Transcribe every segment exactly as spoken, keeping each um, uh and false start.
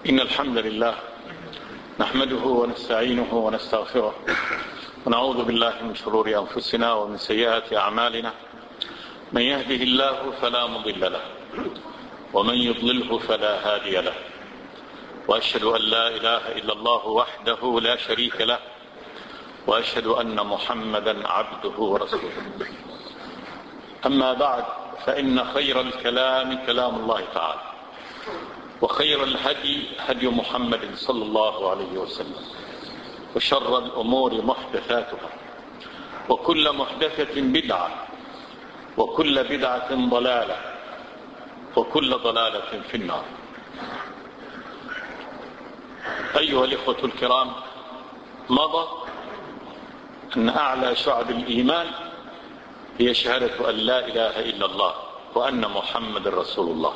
إن الحمد لله نحمده ونستعينه ونستغفره ونعوذ بالله من شرور أنفسنا ومن سيئات أعمالنا. من يهده الله فلا مضل له ومن يضلله فلا هادي له، وأشهد أن لا إله إلا الله وحده لا شريك له، وأشهد أن محمدا عبده ورسوله. أما بعد، فإن خير الكلام كلام الله تعالى، وخير الهدي هدي محمد صلى الله عليه وسلم، وشر الأمور محدثاتها، وكل محدثة بدعة، وكل بدعة ضلالة، وكل ضلالة في النار. أيها الإخوة الكرام، مضى أن أعلى شعب الإيمان هي شهادة أن لا إله إلا الله وأن محمد رسول الله.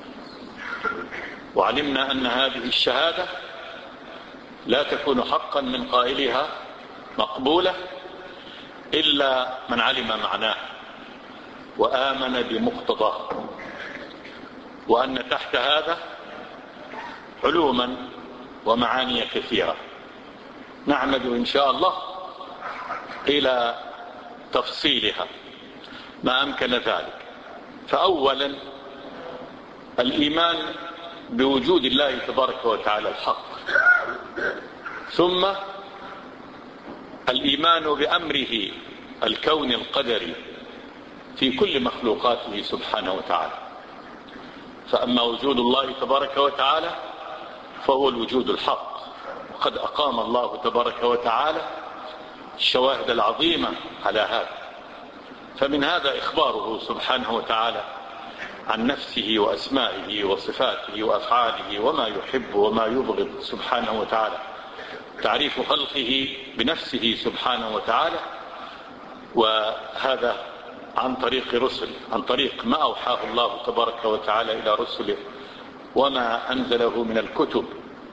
وعلمنا أن هذه الشهادة لا تكون حقا من قائلها مقبولة إلا من علم معناه وآمن بمقتضاه، وأن تحت هذا علوما ومعاني كثيرة نعمد إن شاء الله إلى تفصيلها ما أمكن ذلك. فأولا الإيمان بوجود الله تبارك وتعالى الحق، ثم الإيمان بأمره الكون القدري في كل مخلوقاته سبحانه وتعالى. فأما وجود الله تبارك وتعالى فهو الوجود الحق، وقد أقام الله تبارك وتعالى الشواهد العظيمة على هذا. فمن هذا إخباره سبحانه وتعالى عن نفسه وأسمائه وصفاته وأفعاله وما يحب وما يبغض سبحانه وتعالى، تعريف خلقه بنفسه سبحانه وتعالى، وهذا عن طريق رسل، عن طريق ما أوحاه الله تبارك وتعالى إلى رسله وما أنزله من الكتب،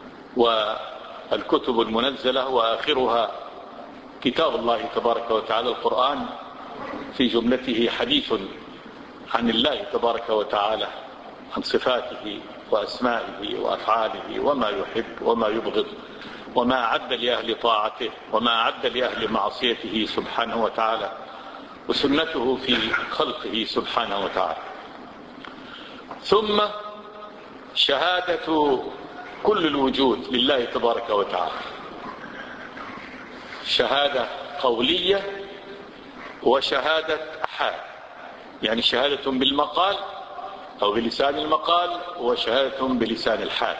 والكتب المنزلة وآخرها كتاب الله تبارك وتعالى القرآن، في جملته حديث عن الله تبارك وتعالى، عن صفاته وأسمائه وأفعاله وما يحب وما يبغض، وما أعد لأهل طاعته وما أعد لأهل معصيته سبحانه وتعالى، وسنته في خلقه سبحانه وتعالى. ثم شهادة كل الوجود لله تبارك وتعالى، شهادة قولية وشهادة حال، يعني شهادة بالمقال أو بلسان المقال، وشهادة بلسان الحال.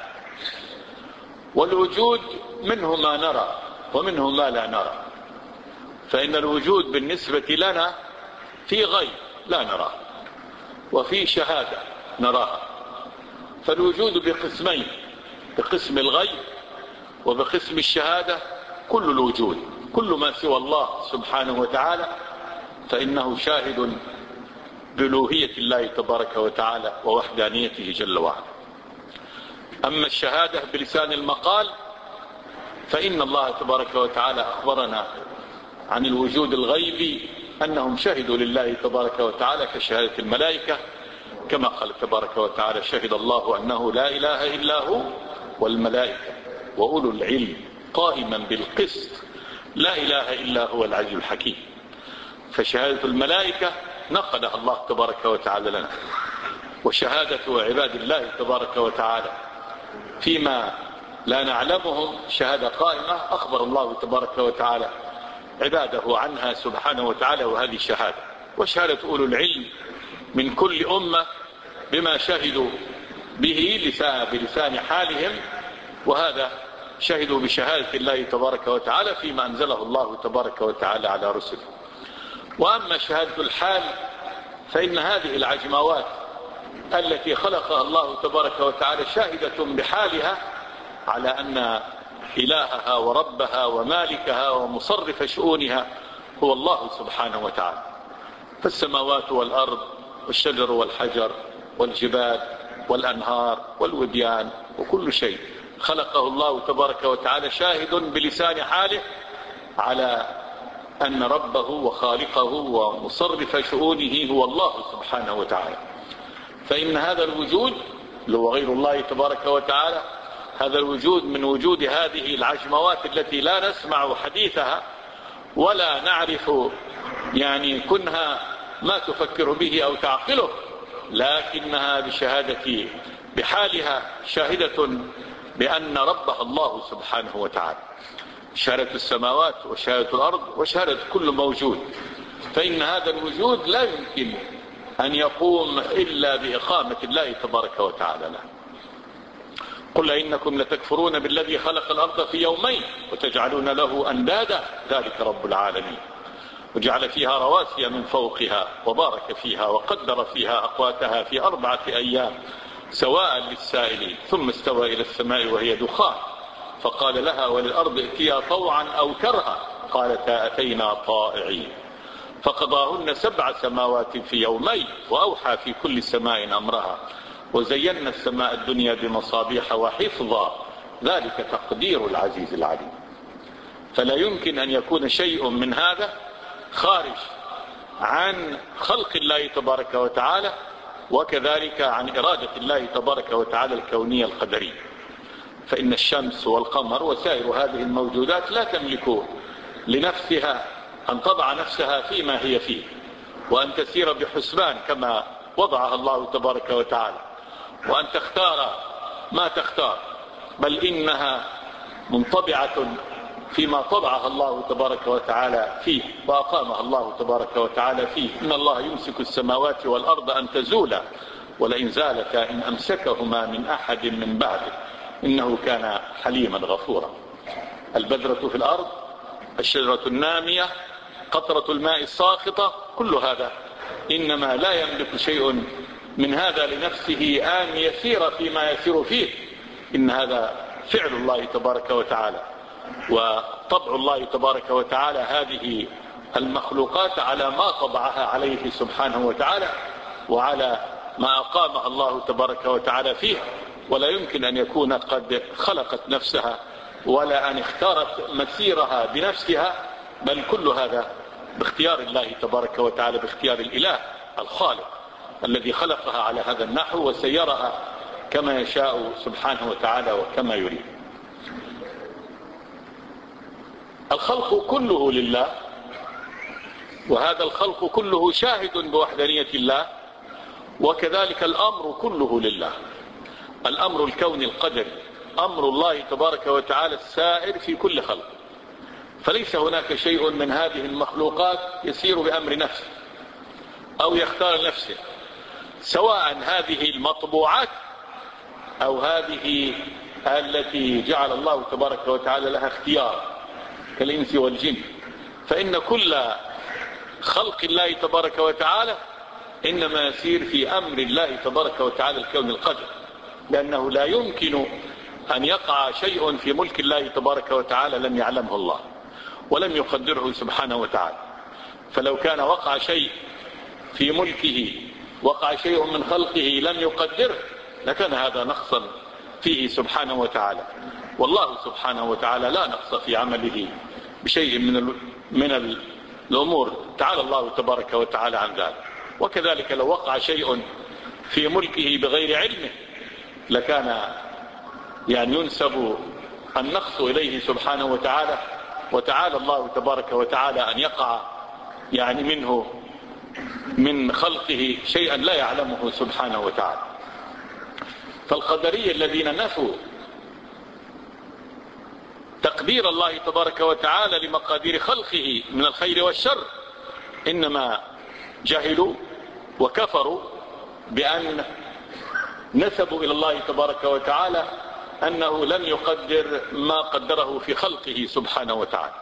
والوجود منه ما نرى ومنه ما لا نرى، فإن الوجود بالنسبة لنا في غيب لا نراه، وفي شهادة نراها. فالوجود بقسمين، بقسم الغيب وبقسم الشهادة. كل الوجود، كل ما سوى الله سبحانه وتعالى، فإنه شاهد بألوهية الله تبارك وتعالى ووحدانيته جل وعلا. أما الشهادة بلسان المقال فإن الله تبارك وتعالى أخبرنا عن الوجود الغيبي أنهم شهدوا لله تبارك وتعالى كشهادة الملائكة، كما قال تبارك وتعالى: شهد الله أنه لا إله إلا هو والملائكة وأولو العلم قائما بالقسط لا إله إلا هو العزيز الحكيم. فشهادة الملائكة نقلها الله تبارك وتعالى لنا، وشهادة عباد الله تبارك وتعالى فيما لا نعلمهم شهادة قائمة أخبر الله تبارك وتعالى عباده عنها سبحانه وتعالى، وهذه شهادة. وشهادة أولو العلم من كل أمة بما شهدوا به بلسان حالهم، وهذا شهدوا بشهادة الله تبارك وتعالى فيما أنزله الله تبارك وتعالى على رسله. وأما شهادة الحال فإن هذه العجموات التي خلقها الله تبارك وتعالى شاهدة بحالها على أن إلهها وربها ومالكها ومصرف شؤونها هو الله سبحانه وتعالى. فالسماوات والأرض والشجر والحجر والجبال والأنهار والوديان وكل شيء خلقه الله تبارك وتعالى شاهد بلسان حاله على أن ربه وخالقه ومصرف شؤونه هو الله سبحانه وتعالى. فإن هذا الوجود اللي هو غير الله تبارك وتعالى هذا الوجود من وجود هذه العجموات التي لا نسمع حديثها ولا نعرف يعني كنها ما تفكر به أو تعقله، لكنها بشهادة بحالها شاهدة بأن ربها الله سبحانه وتعالى، شهادة السماوات وشهادة الأرض وشهادة كل موجود. فإن هذا الوجود لا يمكن أن يقوم إلا بإقامة الله تبارك وتعالى له. قل إنكم لتكفرون بالذي خلق الأرض في يومين وتجعلون له أندادا ذلك رب العالمين، وجعل فيها رواسي من فوقها وبارك فيها وقدر فيها أقواتها في أربعة أيام سواء للسائلين، ثم استوى إلى السماء وهي دخان فقال لها وللأرض ائتيا طوعا أو كرها قالتا أتينا طائعين، فقضاهن سبع سماوات في يومين وأوحى في كل سماء أمرها وزينا السماء الدنيا بمصابيح وحفظا ذلك تقدير العزيز العليم. فلا يمكن أن يكون شيء من هذا خارج عن خلق الله تبارك وتعالى، وكذلك عن إرادة الله تبارك وتعالى الكونية القدرية. فإن الشمس والقمر وسائر هذه الموجودات لا تملك لنفسها أن تضع نفسها فيما هي فيه وأن تسير بحسبان كما وضعها الله تبارك وتعالى وأن تختار ما تختار، بل إنها منطبعة فيما طبعها الله تبارك وتعالى فيه وأقامها الله تبارك وتعالى فيه. إن الله يمسك السماوات والأرض أن تزولا ولئن زالتا إن أمسكهما من أحد من بعده إنه كان حليما غفورا. البذرة في الأرض، الشجرة النامية، قطرة الماء الساقطة، كل هذا إنما لا يملك شيء من هذا لنفسه أن يسير فيما يسير فيه، إن هذا فعل الله تبارك وتعالى وطبع الله تبارك وتعالى هذه المخلوقات على ما طبعها عليه سبحانه وتعالى وعلى ما أقامها الله تبارك وتعالى فيه. ولا يمكن أن يكون قد خلقت نفسها ولا أن اختارت مسيرها بنفسها، بل كل هذا باختيار الله تبارك وتعالى، باختيار الإله الخالق الذي خلقها على هذا النحو وسيرها كما يشاء سبحانه وتعالى وكما يريد. الخلق كله لله، وهذا الخلق كله شاهد بوحدانية الله، وكذلك الأمر كله لله. الأمر الكوني القدري أمر الله تبارك وتعالى السائر في كل خلق، فليس هناك شيء من هذه المخلوقات يسير بأمر نفسه أو يختار نفسه، سواء هذه المطبوعات أو هذه التي جعل الله تبارك وتعالى لها اختيار كالإنس والجن. فإن كل خلق الله تبارك وتعالى إنما يسير في أمر الله تبارك وتعالى الكون القدر، لأنه لا يمكن أن يقع شيء في ملك الله تبارك وتعالى لم يعلمه الله ولم يقدره سبحانه وتعالى. فلو كان وقع شيء في ملكه، وقع شيء من خلقه لم يقدره، لكان هذا نقصا فيه سبحانه وتعالى. والله سبحانه وتعالى لا نقص في عمله بشيء من من الأمور، تعالى الله تبارك وتعالى عن ذلك. وكذلك لو وقع شيء في ملكه بغير علمه لكان يعني ينسب النقص إليه سبحانه وتعالى، وتعالى الله تبارك وتعالى أن يقع يعني منه من خلقه شيئا لا يعلمه سبحانه وتعالى. فالقدرية الذين نفوا تقدير الله تبارك وتعالى لمقادير خلقه من الخير والشر إنما جهلوا وكفروا بأن نسبوا إلى الله تبارك وتعالى أنه لم يقدر ما قدره في خلقه سبحانه وتعالى.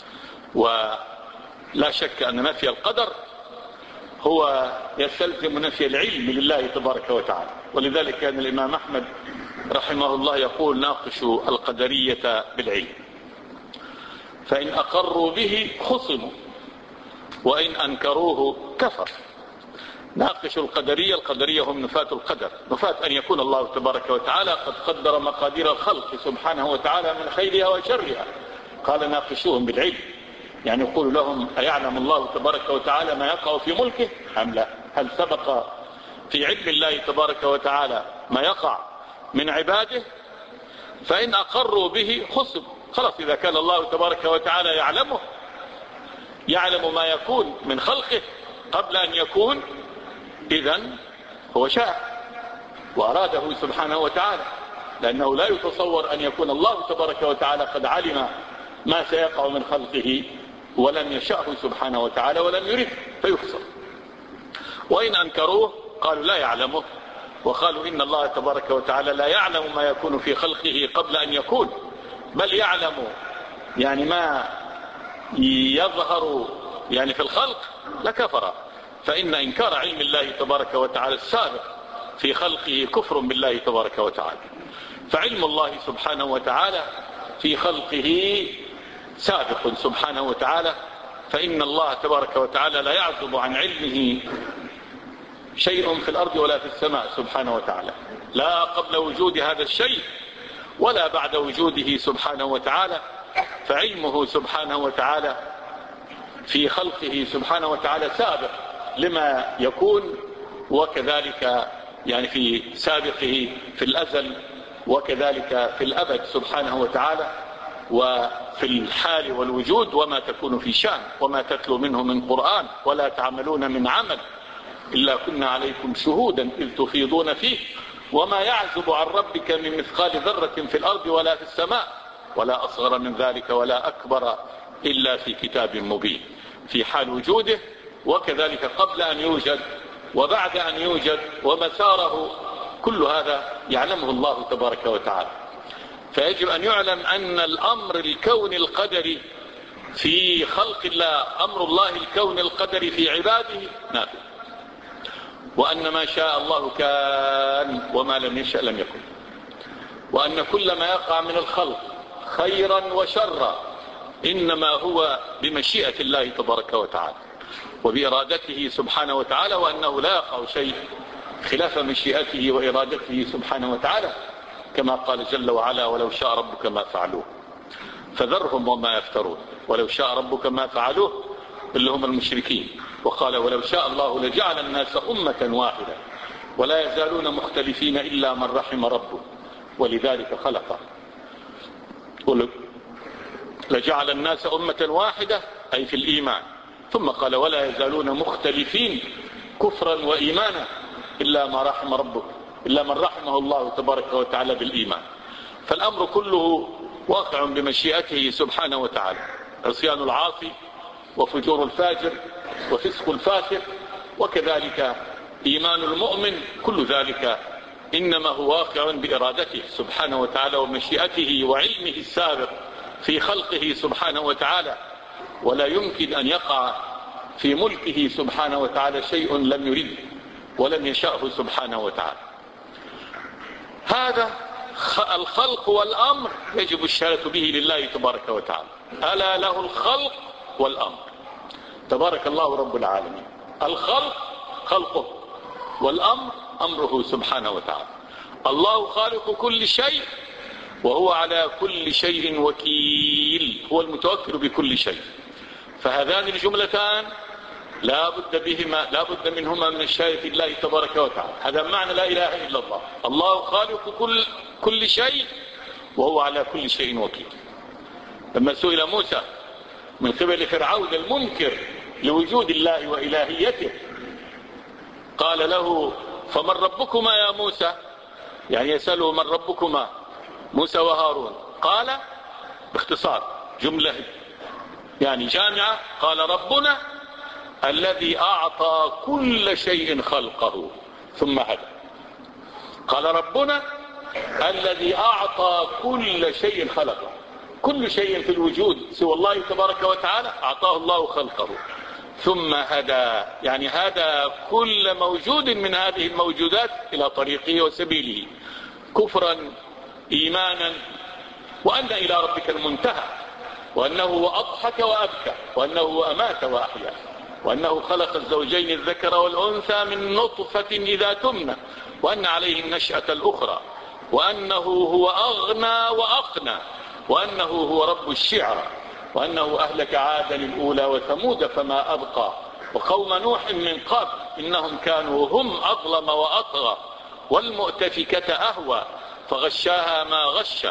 ولا شك أن نفي القدر هو يستلزم نفي العلم لله تبارك وتعالى. ولذلك كان الإمام أحمد رحمه الله يقول ناقشوا القدرية بالعلم، فإن أقروا به خصموا وإن أنكروه كفر. ناقشوا القدرية، القدرية هم نفاة القدر، نفاة أن يكون الله تبارك وتعالى قد قدر مقادير الخلق سبحانه وتعالى من خيرها وشرها. قال ناقشوهم بالعلم، يعني يقول لهم أيعلم الله تبارك وتعالى ما يقع في ملكه أم لا؟ هل سبق في علم الله تبارك وتعالى ما يقع من عباده؟ فإن أقروا به خصم، خلاص إذا كان الله تبارك وتعالى يعلمه، يعلم ما يكون من خلقه قبل أن يكون، إذن هو شاء وأراده سبحانه وتعالى، لأنه لا يتصور أن يكون الله تبارك وتعالى قد علم ما سيقع من خلقه ولم يشأه سبحانه وتعالى ولم يرد فيخسر. وإن أنكروه قالوا لا يعلمه، وقالوا إن الله تبارك وتعالى لا يعلم ما يكون في خلقه قبل أن يكون، بل يعلم يعني ما يظهر يعني في الخلق لكفر، فإن إنكار علم الله تبارك وتعالى السابق في خلقه كفر بالله تبارك وتعالى. فعلم الله سبحانه وتعالى في خلقه سابق سبحانه وتعالى، فإن الله تبارك وتعالى لا يعزب عن علمه شيء في الأرض ولا في السماء سبحانه وتعالى، لا قبل وجود هذا الشيء ولا بعد وجوده سبحانه وتعالى. فعلمه سبحانه وتعالى في خلقه سبحانه وتعالى سابق لما يكون، وكذلك يعني في سابقه في الأزل، وكذلك في الأبد سبحانه وتعالى، وفي الحال والوجود وما تكون في شأن، وما تتلو منه من قرآن ولا تعملون من عمل إلا كنا عليكم شهودا إذ تفيضون فيه، وما يعزب عن ربك من مثقال ذرة في الأرض ولا في السماء ولا أصغر من ذلك ولا أكبر إلا في كتاب مبين، في حال وجوده وكذلك قبل أن يوجد وبعد أن يوجد، ومساره كل هذا يعلمه الله تبارك وتعالى. فيجب أن يعلم أن الأمر الكون القدري في خلق الله، أمر الله الكون القدري في عباده نافذ، وأن ما شاء الله كان وما لم يشأ لم يكن، وأن كل ما يقع من الخلق خيرا وشرا إنما هو بمشيئة الله تبارك وتعالى وبإرادته سبحانه وتعالى، وأنه لا يقع شيء خلاف مشيئته وإرادته سبحانه وتعالى، كما قال جل وعلا ولو شاء ربك ما فعلوه فذرهم وما يفترون. ولو شاء ربك ما فعلوه اللي هم المشركين. وقال ولو شاء الله لجعل الناس أمة واحدة ولا يزالون مختلفين إلا من رحم ربه ولذلك خلقه. لجعل الناس أمة واحدة أي في الإيمان، ثم قال ولا يزالون مختلفين كفرا وإيمانا إلا ما رحم ربك، إلا من رحمه الله تبارك وتعالى بالإيمان. فالأمر كله واقع بمشيئته سبحانه وتعالى، عصيان العاصي وفجور الفاجر وفسق الفاسق وكذلك إيمان المؤمن، كل ذلك إنما هو واقع بإرادته سبحانه وتعالى ومشيئته وعلمه السابق في خلقه سبحانه وتعالى، ولا يمكن أن يقع في ملكه سبحانه وتعالى شيء لم يرد ولم يشأه سبحانه وتعالى. هذا الخلق والأمر يجب الشهادة به لله تبارك وتعالى، ألا له الخلق والأمر تبارك الله رب العالمين. الخلق خلقه والأمر أمره سبحانه وتعالى. الله خالق كل شيء وهو على كل شيء وكيل، هو المتوكل بكل شيء. فهذان الجملتان لا بد بهما لا بد منهما من الشهادة الله تبارك وتعالى. هذا معنى لا إله إلا الله، الله خالق كل كل شيء وهو على كل شيء وكيل. لما سئل موسى من قبل فرعون المنكر لوجود الله وإلهيته قال له فمن ربكما يا موسى، يعني يسأله من ربكما موسى وهارون، قال باختصار جملة يعني جامعة، قال ربنا الذي أعطى كل شيء خلقه ثم هدى. قال ربنا الذي أعطى كل شيء خلقه، كل شيء في الوجود سوى الله تبارك وتعالى أعطاه الله خلقه ثم هدى، يعني هدى كل موجود من هذه الموجودات إلى طريقه وسبيله كفرا إيمانا، وأن إلى ربك المنتهى، وأنه هو أضحك وأبكى، وأنه هو أمات وأحيا، وأنه خلق الزوجين الذكر والأنثى من نطفة إذا تمنى، وأن عليه النشأة الأخرى، وأنه هو أغنى وأقنى، وأنه هو رب الشعرى، وأنه أهلك عادا الأولى وثمود فما أبقى، وقوم نوح من قبل إنهم كانوا هم أظلم وأطغى، والمؤتفكة أهوى فغشاها ما غشى،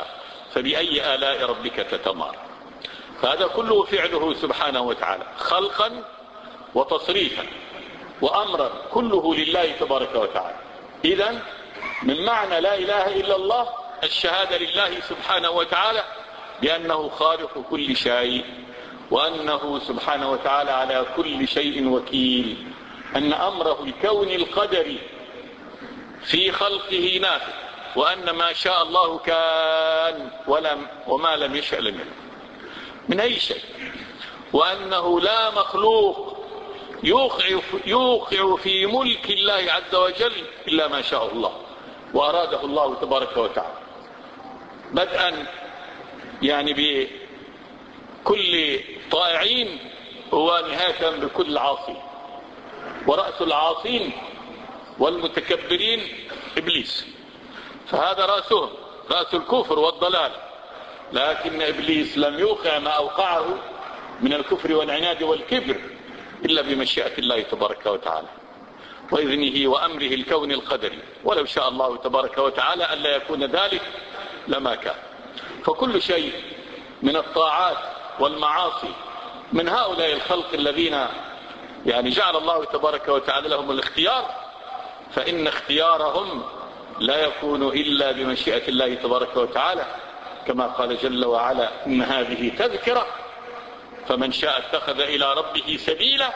فبأي آلاء ربك تتمارى. فهذا كله فعله سبحانه وتعالى خلقا وتصريفا وأمرا، كله لله تبارك وتعالى. إذن من معنى لا إله إلا الله الشهادة لله سبحانه وتعالى بأنه خالق كل شيء، وأنه سبحانه وتعالى على كل شيء وكيل، أن أمره الكوني القدري في خلقه نافذ، وأن ما شاء الله كان ولم وما لم يشأ لم يكن من أي شيء، وأنه لا مخلوق يوقع, يوقع في ملك الله عز وجل إلا ما شاء الله وأراده الله تبارك وتعالى، بدءا يعني بكل طائعين ونهاية بكل عاصين. ورأس العاصين والمتكبرين إبليس، فهذا رأسهم رأس الكفر والضلال، لكن إبليس لم يوقع ما أوقعه من الكفر والعناد والكبر إلا بمشيئة الله تبارك وتعالى وإذنه وأمره الكون القدري، ولو شاء الله تبارك وتعالى ألا يكون ذلك لما كان. فكل شيء من الطاعات والمعاصي من هؤلاء الخلق الذين يعني جعل الله تبارك وتعالى لهم الاختيار، فإن اختيارهم لا يكون إلا بمشيئة الله تبارك وتعالى، كما قال جل وعلا إن هذه تذكرة فمن شاء اتخذ إلى ربه سبيلا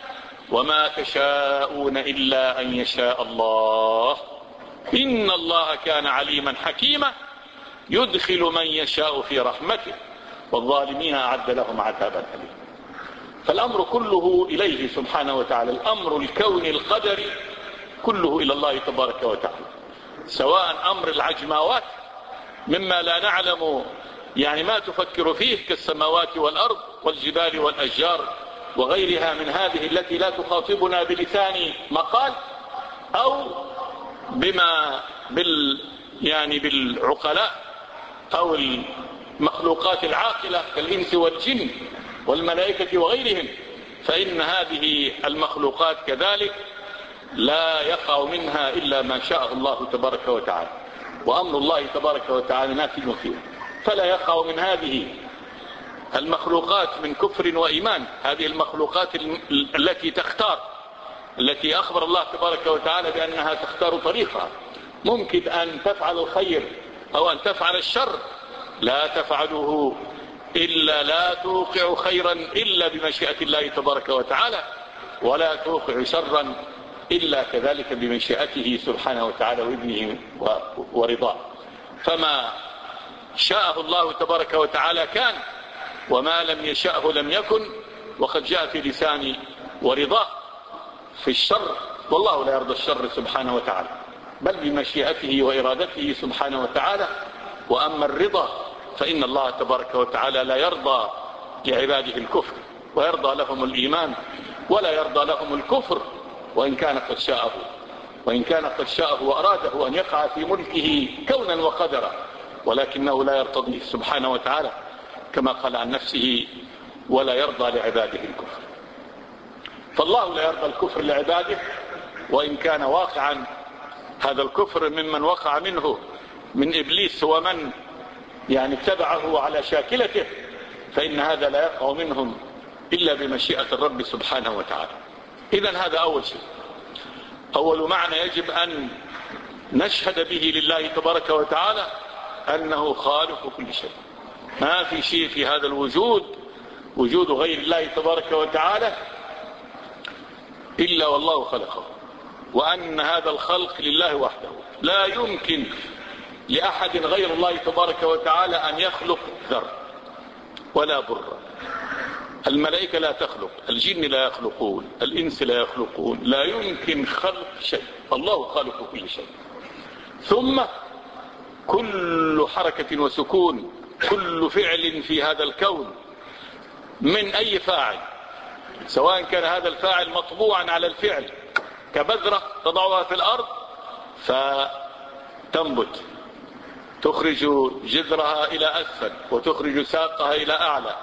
وما تشاءون إلا أن يشاء الله إن الله كان عليما حكيما يدخل من يشاء في رحمته والظالمين أعد لهم عذابا أليما. فالأمر كله إليه سبحانه وتعالى، الأمر الكوني القدري كله إلى الله تبارك وتعالى، سواء أمر العجماوات مما لا نعلم يعني ما تفكر فيه كالسماوات والأرض والجبال والأشجار وغيرها من هذه التي لا تخاطبنا بلسان مقال أو بما بال يعني بالعقلاء أو المخلوقات العاقلة كالإنس والجن والملائكة وغيرهم، فإن هذه المخلوقات كذلك لا يقع منها إلا ما شاء الله تبارك وتعالى، وأمر الله تبارك وتعالى نافذ فيه، فلا يقع من هذه المخلوقات من كفر وإيمان. هذه المخلوقات التي تختار، التي أخبر الله تبارك وتعالى بأنها تختار طريقها، ممكن أن تفعل الخير أو أن تفعل الشر، لا تفعله إلا لا توقع خيرا إلا بمشيئة الله تبارك وتعالى، ولا توقع شرا إلا كذلك بمشيئته سبحانه وتعالى وإذنه ورضاه. فما شاءه الله تبارك وتعالى كان، وما لم يشأه لم يكن، وقد جاء في لسان ورضاه في الشر، والله لا يرضى الشر سبحانه وتعالى بل بمشيئته وإرادته سبحانه وتعالى. وأما الرضا فإن الله تبارك وتعالى لا يرضى لعباده الكفر ويرضى لهم الإيمان، ولا يرضى لهم الكفر وإن كان قد شاءه وإن كان قد شاءه وأراده أن يقع في ملكه كونا وقدرا، ولكنه لا يرتضيه سبحانه وتعالى كما قال عن نفسه ولا يرضى لعباده الكفر. فالله لا يرضى الكفر لعباده، وإن كان واقعا هذا الكفر ممن وقع منه من إبليس ومن يعني اتبعه على شاكلته، فإن هذا لا يقع منهم إلا بمشيئة الرب سبحانه وتعالى. إذن هذا أول شيء، أول معنى يجب أن نشهد به لله تبارك وتعالى أنه خالق كل شيء، ما في شيء في هذا الوجود وجود غير الله تبارك وتعالى إلا والله خلقه، وأن هذا الخلق لله وحده، لا يمكن لأحد غير الله تبارك وتعالى أن يخلق ذر ولا بر. الملائكة لا تخلق، الجن لا يخلقون، الإنس لا يخلقون، لا يمكن خلق شيء، الله خالق كل شيء. ثم كل حركة وسكون، كل فعل في هذا الكون من أي فاعل، سواء كان هذا الفاعل مطبوعا على الفعل كبذرة تضعها في الأرض فتنبت تخرج جذرها إلى أسفل وتخرج ساقها إلى أعلى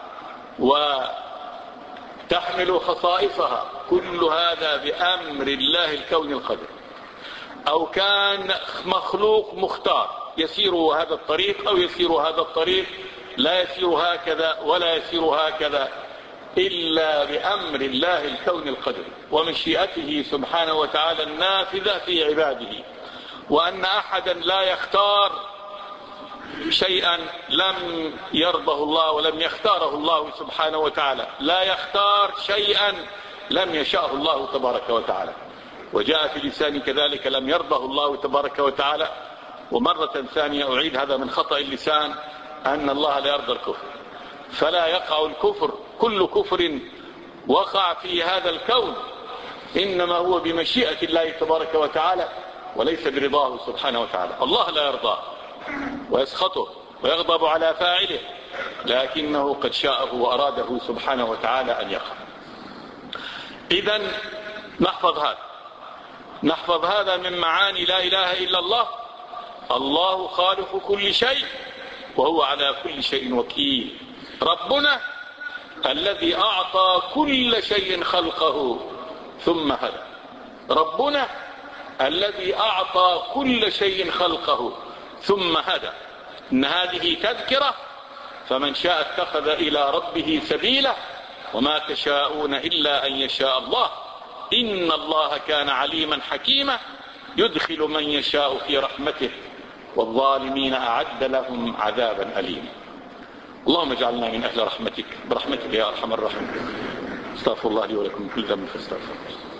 وتحمل خصائصها، كل هذا بأمر الله الكون القدير. أو كان مخلوق مختار يسير هذا الطريق أو يسير هذا الطريق، لا يسير هكذا ولا يسير هكذا إلا بأمر الله الكون القدري ومشيئته سبحانه وتعالى النافذة في عباده، وأن أحدا لا يختار شيئا لم يرضه الله ولم يختاره الله سبحانه وتعالى، لا يختار شيئا لم يشاءه الله تبارك وتعالى. وجاء في لسان كذلك لم يرضه الله تبارك وتعالى. ومرة ثانية أعيد هذا من خطأ اللسان، أن الله لا يرضى الكفر، فلا يقع الكفر، كل كفر وقع في هذا الكون إنما هو بمشيئة الله تبارك وتعالى وليس برضاه سبحانه وتعالى. الله لا يرضاه ويسخطه ويغضب على فاعله، لكنه قد شاءه وأراده سبحانه وتعالى أن يقع. إذن نحفظ هذا، نحفظ هذا من معاني لا إله إلا الله. الله خالق كل شيء وهو على كل شيء وكيل. ربنا الذي أعطى كل شيء خلقه ثم هدى. ربنا الذي أعطى كل شيء خلقه ثم هدى. إن هذه تذكرة، فمن شاء اتخذ إلى ربه سبيلا، وما تشاءون إلا أن يشاء الله، إن الله كان عليما حكيما، يدخل من يشاء في رحمته والظالمين أعد لهم عذابا أليما. اللهم اجعلنا من أهل رحمتك برحمتك يا أرحم الراحمين. استغفر الله لي ولكم كل ذنب فاستغفروه.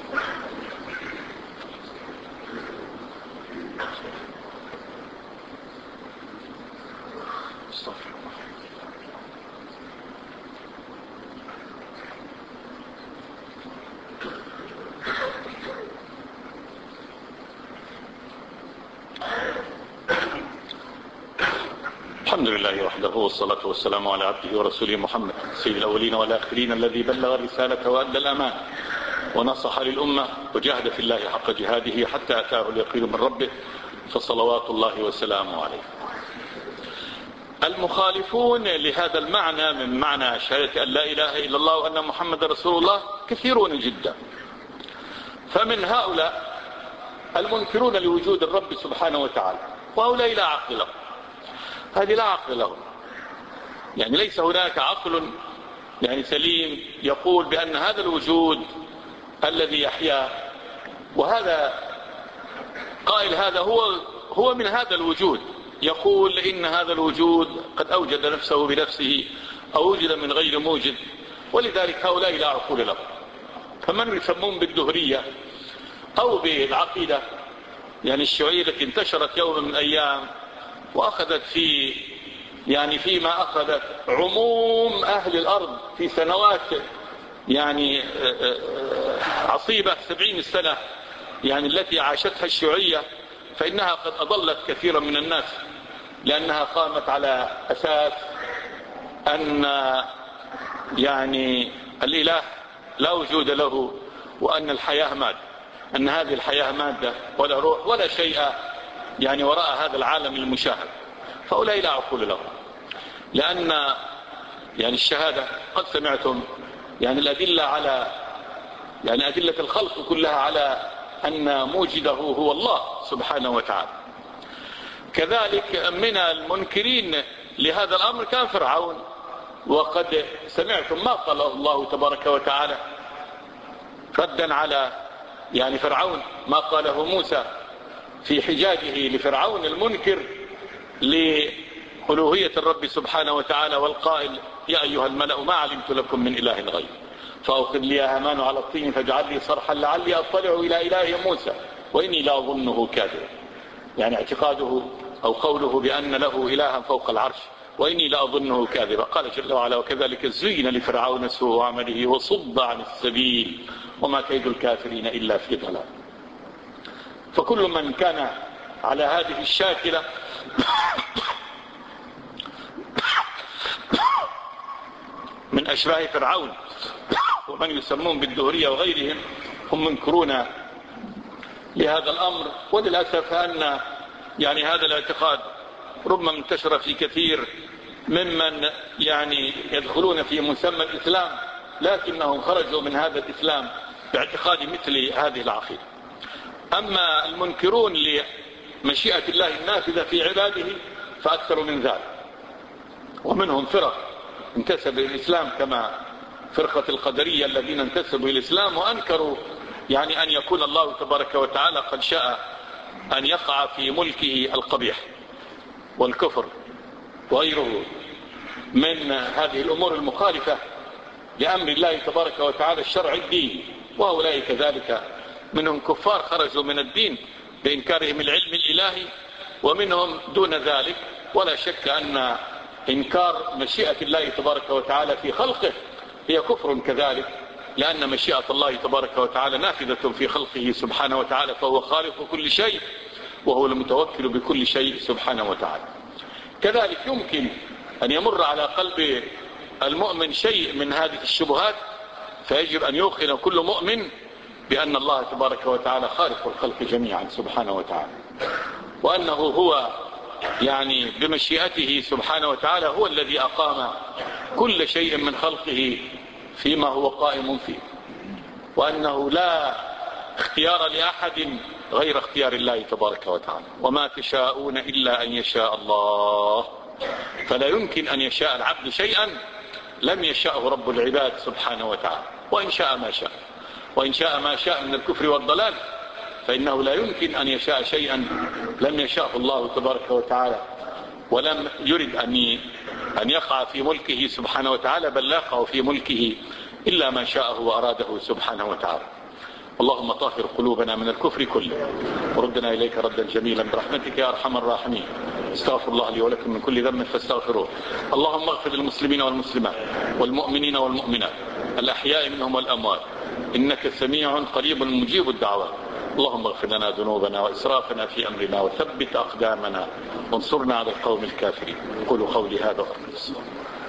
الحمد لله وحده والصلاة والسلام على عبده ورسوله محمد سيد الأولين والآخرين الذي بلغ الرسالة وأدى الأمان ونصح للأمة وجاهد في الله حق جهاده حتى أتاه اليقين من ربه، فصلوات الله وسلامه عليه. المخالفون لهذا المعنى من معنى شهادة أن لا إله إلا الله وأن محمد رسول الله كثيرون جدا. فمن هؤلاء المنكرون لوجود الرب سبحانه وتعالى، وهؤلاء لا عقل لهم، هذه لا عقل لهم، يعني ليس هناك عقل يعني سليم يقول بأن هذا الوجود الذي يحياه، وهذا قائل هذا هو هو من هذا الوجود، يقول إن هذا الوجود قد أوجد نفسه بنفسه أو وجد من غير موجد، ولذلك هؤلاء لا عقول لهم. فمن يسمون بالدهرية أو بالعقيدة يعني الشيوعية التي انتشرت يوم من الأيام وأخذت في يعني فيما أخذت عموم أهل الأرض في سنوات يعني عصيبة سبعين سنة يعني التي عاشتها الشيوعية، فإنها قد أضلت كثيرا من الناس، لأنها قامت على أساس أن يعني الإله لا وجود له، وأن الحياة مادة، أن هذه الحياة مادة ولا روح ولا شيء يعني وراء هذا العالم المشاهد. فأولئك لا عقول لهم، لأن يعني الشهادة قد سمعتم يعني الأدلة على يعني أدلة الخلق كلها على أن موجده هو الله سبحانه وتعالى. كذلك من المنكرين لهذا الأمر كان فرعون، وقد سمعتم ما قاله الله تبارك وتعالى ردا على يعني فرعون، ما قاله موسى في حجاجه لفرعون المنكر لألوهية الرب سبحانه وتعالى، والقائل يا أيها الملأ ما علمت لكم من إله غير فأوقد لي يا هامان على الطين فاجعل لي صرحا لعلي أطلع إلى إله موسى وإني لا أظنه كاذبا، يعني اعتقاده أو قوله بأن له إلها فوق العرش وإني لا أظنه كاذبا. قال جل وعلا وكذلك زين لفرعون سوء عمله وصد عن السبيل وما كيد الكافرين إلا في ضلال. فكل من كان على هذه الشاكلة من أشباه فرعون ومن يسمون بالدهرية وغيرهم هم منكرون لهذا الأمر. وللأسف أن يعني هذا الاعتقاد ربما انتشر في كثير ممن يعني يدخلون في مسمى الإسلام، لكنهم خرجوا من هذا الإسلام باعتقاد مثل هذه العقيدة. أما المنكرون مشيئة الله النافذة في عباده فأكثر من ذلك. ومنهم فرق انتسب إلى الإسلام كما فرقة القدرية الذين انتسبوا إلى الإسلام وأنكروا يعني أن يكون الله تبارك وتعالى قد شاء أن يقع في ملكه القبيح والكفر وغيره من هذه الأمور المخالفة لأمر الله تبارك وتعالى الشرع الديني. وهؤلاء كذلك منهم كفار خرجوا من الدين بإنكارهم العلم الإلهي، ومنهم دون ذلك. ولا شك أن إنكار مشيئة الله تبارك وتعالى في خلقه هي كفر كذلك، لأن مشيئة الله تبارك وتعالى نافذة في خلقه سبحانه وتعالى، فهو خالق كل شيء وهو المتوكل بكل شيء سبحانه وتعالى. كذلك يمكن أن يمر على قلب المؤمن شيء من هذه الشبهات، فيجب أن يوقن كل مؤمن بأن الله تبارك وتعالى خالق الخلق جميعا سبحانه وتعالى، وأنه هو يعني بمشيئته سبحانه وتعالى هو الذي أقام كل شيء من خلقه فيما هو قائم فيه، وأنه لا اختيار لأحد غير اختيار الله تبارك وتعالى. وما تشاءون إلا أن يشاء الله، فلا يمكن أن يشاء العبد شيئا لم يشاءه رب العباد سبحانه وتعالى، وإن شاء ما شاء، وإن شاء ما شاء من الكفر والضلال، فإنه لا يمكن أن يشاء شيئا لم يشاءه الله تبارك وتعالى ولم يرد أن أن يقع في ملكه سبحانه وتعالى، بل لا يقع في ملكه إلا ما شاءه وأراده سبحانه وتعالى. اللهم طهر قلوبنا من الكفر كله وردنا إليك ردا جميلا برحمتك يا أرحم الراحمين. استغفر الله لي ولكم من كل ذنب فاستغفروه. اللهم اغفر للمسلمين والمسلمات والمؤمنين والمؤمنات الأحياء منهم والأموات، إنك سميع قريب مجيب الدعوات. اللهم اغفر لنا ذنوبنا وإسرافنا في أمرنا وثبت أقدامنا وانصرنا على القوم الكافرين. قولوا قولي هذا وأقم الصلاة.